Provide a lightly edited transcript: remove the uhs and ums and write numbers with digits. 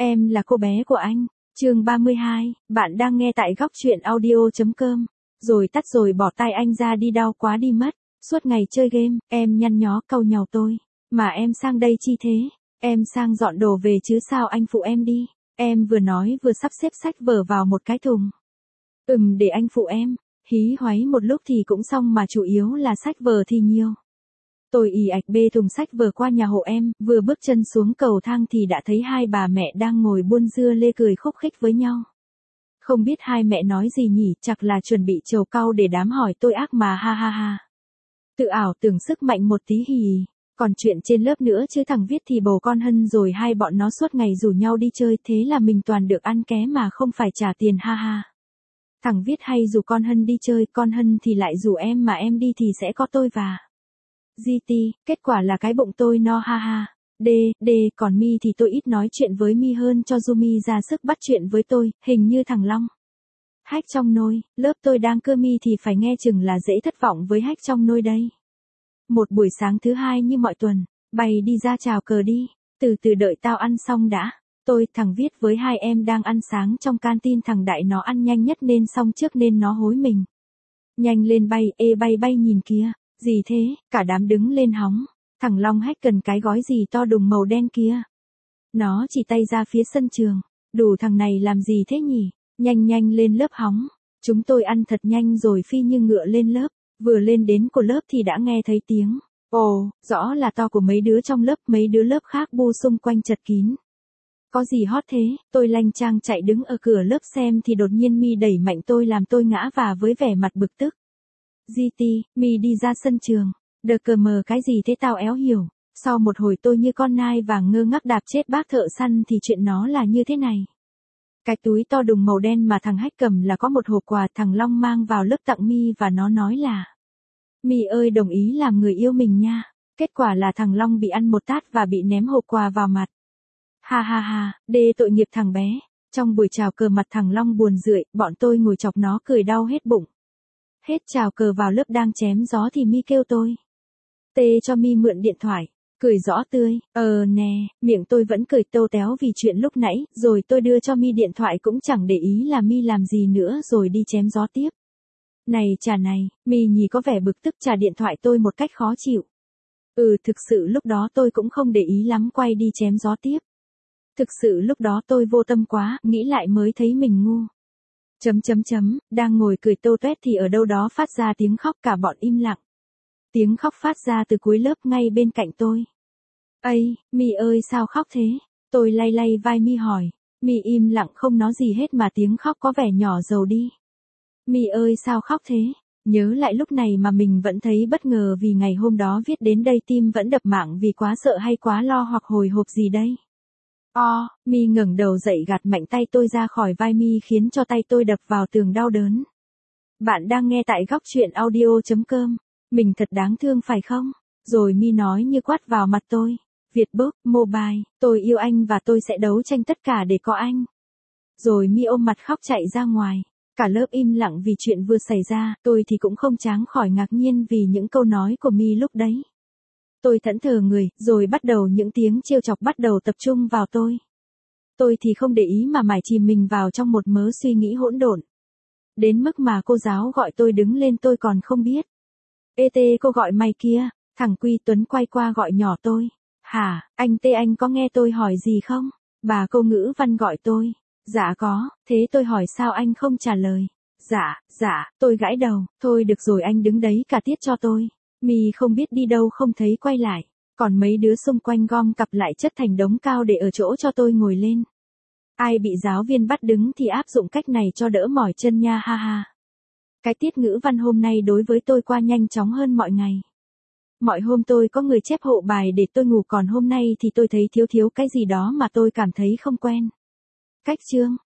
Em là cô bé của anh. Chương 32, bạn đang nghe tại góc truyện audio.com. Rồi tắt rồi bỏ tay anh ra đi, đau quá đi mất. Suốt ngày chơi game, em nhăn nhó cau nhàu tôi. Mà em sang đây chi thế? Em sang dọn đồ về chứ sao anh phụ em đi. Em vừa nói vừa sắp xếp sách vở vào một cái thùng. Để anh phụ em. Hí hoáy một lúc thì cũng xong, mà chủ yếu là sách vở thì nhiều. Tôi ì ạch bê thùng sách vở qua nhà hộ em, vừa bước chân xuống cầu thang thì đã thấy hai bà mẹ đang ngồi buôn dưa lê cười khúc khích với nhau. Không biết hai mẹ nói gì nhỉ, chắc là chuẩn bị trầu cau để đám hỏi tôi ác mà, ha ha ha. Tự ảo tưởng sức mạnh một tí hì hì. Còn chuyện trên lớp nữa chứ, thằng Viết thì bầu con Hân rồi, hai bọn nó suốt ngày rủ nhau đi chơi, thế là mình toàn được ăn ké mà không phải trả tiền, ha ha. Thằng Viết hay rủ con Hân đi chơi, con Hân thì lại rủ em, mà em đi thì sẽ có tôi và GT, kết quả là cái bụng tôi no, ha ha. Còn Mi thì tôi ít nói chuyện với Mi hơn, cho Yumi ra sức bắt chuyện với tôi, hình như thằng Long. Hách trong nôi, lớp tôi đang cơ Mi thì phải nghe chừng là dễ thất vọng với Hách trong nôi đây. Một buổi sáng thứ hai như mọi tuần, bày đi ra chào cờ đi, từ từ đợi tao ăn xong đã. Tôi, thằng Viết với hai em đang ăn sáng trong canteen, thằng Đại nó ăn nhanh nhất nên xong trước nên nó hối mình. Nhanh lên bay, bay nhìn kìa. Gì thế, cả đám đứng lên hóng. Thằng Long Hách cần cái gói gì to đùng màu đen kia. Nó chỉ tay ra phía sân trường. Đủ thằng này làm gì thế nhỉ? Nhanh lên lớp hóng. Chúng tôi ăn thật nhanh rồi phi như ngựa lên lớp. Vừa lên đến của lớp thì đã nghe thấy tiếng. Ồ, rõ là to của mấy đứa trong lớp, mấy đứa lớp khác bu xung quanh chật kín. Có gì hot thế? Tôi lanh chang chạy đứng ở cửa lớp xem thì đột nhiên Mi đẩy mạnh tôi làm tôi ngã và với vẻ mặt bực tức. GT, Mi đi ra sân trường. Đờ cờ mờ cái gì thế tao éo hiểu. Sau một hồi tôi như con nai vàng ngơ ngác đạp chết bác thợ săn thì chuyện nó là như thế này. Cái túi to đùng màu đen mà thằng Hách cầm là có một hộp quà thằng Long mang vào lớp tặng Mi, và nó nói là: Mi ơi, đồng ý làm người yêu mình nha. Kết quả là thằng Long bị ăn một tát và bị ném hộp quà vào mặt. Ha ha ha, tội nghiệp thằng bé. Trong buổi chào cờ mặt thằng Long buồn rười, bọn tôi ngồi chọc nó cười đau hết bụng. Hết chào cờ vào lớp đang chém gió thì Mi kêu tôi cho Mi mượn điện thoại, cười rõ tươi. Nè, miệng tôi vẫn cười tâu téo vì chuyện lúc nãy, rồi tôi đưa cho Mi điện thoại cũng chẳng để ý là Mi làm gì nữa rồi đi chém gió tiếp. Này chà này, Mi nhì có vẻ bực tức trả điện thoại tôi một cách khó chịu. Thực sự lúc đó tôi cũng không để ý lắm, quay đi chém gió tiếp. Thực sự lúc đó tôi vô tâm quá, nghĩ lại mới thấy mình ngu. Đang ngồi cười tâu tuét thì ở đâu đó phát ra tiếng khóc, cả bọn im lặng. Tiếng khóc phát ra từ cuối lớp ngay bên cạnh tôi. Ây, Mi ơi sao khóc thế? Tôi lay vai Mi hỏi. Mi im lặng không nói gì hết mà tiếng khóc có vẻ nhỏ dầu đi. Mi ơi sao khóc thế? Nhớ lại lúc này mà mình vẫn thấy bất ngờ vì ngày hôm đó Viết đến đây tim vẫn đập mạng vì quá sợ hay quá lo hoặc hồi hộp gì đây. Mi ngẩng đầu dậy gạt mạnh tay tôi ra khỏi vai Mi khiến cho tay tôi đập vào tường đau đớn. Bạn đang nghe tại góc truyện audio.com. Mình thật đáng thương phải không? Rồi Mi nói như quát vào mặt tôi. Vietbook, Mobile, tôi yêu anh và tôi sẽ đấu tranh tất cả để có anh. Rồi Mi ôm mặt khóc chạy ra ngoài. Cả lớp im lặng vì chuyện vừa xảy ra, tôi thì cũng không tránh khỏi ngạc nhiên vì những câu nói của Mi lúc đấy. Tôi thẫn thờ người, rồi bắt đầu những tiếng trêu chọc bắt đầu tập trung vào tôi. Tôi thì không để ý mà mải chìm mình vào trong một mớ suy nghĩ hỗn độn. Đến mức mà cô giáo gọi tôi đứng lên tôi còn không biết. Cô gọi mày kia, thằng Quy Tuấn quay qua gọi nhỏ tôi. Hả, anh anh có nghe tôi hỏi gì không? Bà cô ngữ văn gọi tôi. Dạ có, thế tôi hỏi sao anh không trả lời? Dạ, tôi gãi đầu, thôi được rồi anh đứng đấy cả tiết cho tôi. Mi không biết đi đâu không thấy quay lại, còn mấy đứa xung quanh gom cặp lại chất thành đống cao để ở chỗ cho tôi ngồi lên. Ai bị giáo viên bắt đứng thì áp dụng cách này cho đỡ mỏi chân nha, ha ha. Cái tiết ngữ văn hôm nay đối với tôi qua nhanh chóng hơn mọi ngày. Mọi hôm tôi có người chép hộ bài để tôi ngủ, còn hôm nay thì tôi thấy thiếu cái gì đó mà tôi cảm thấy không quen. Cách chương,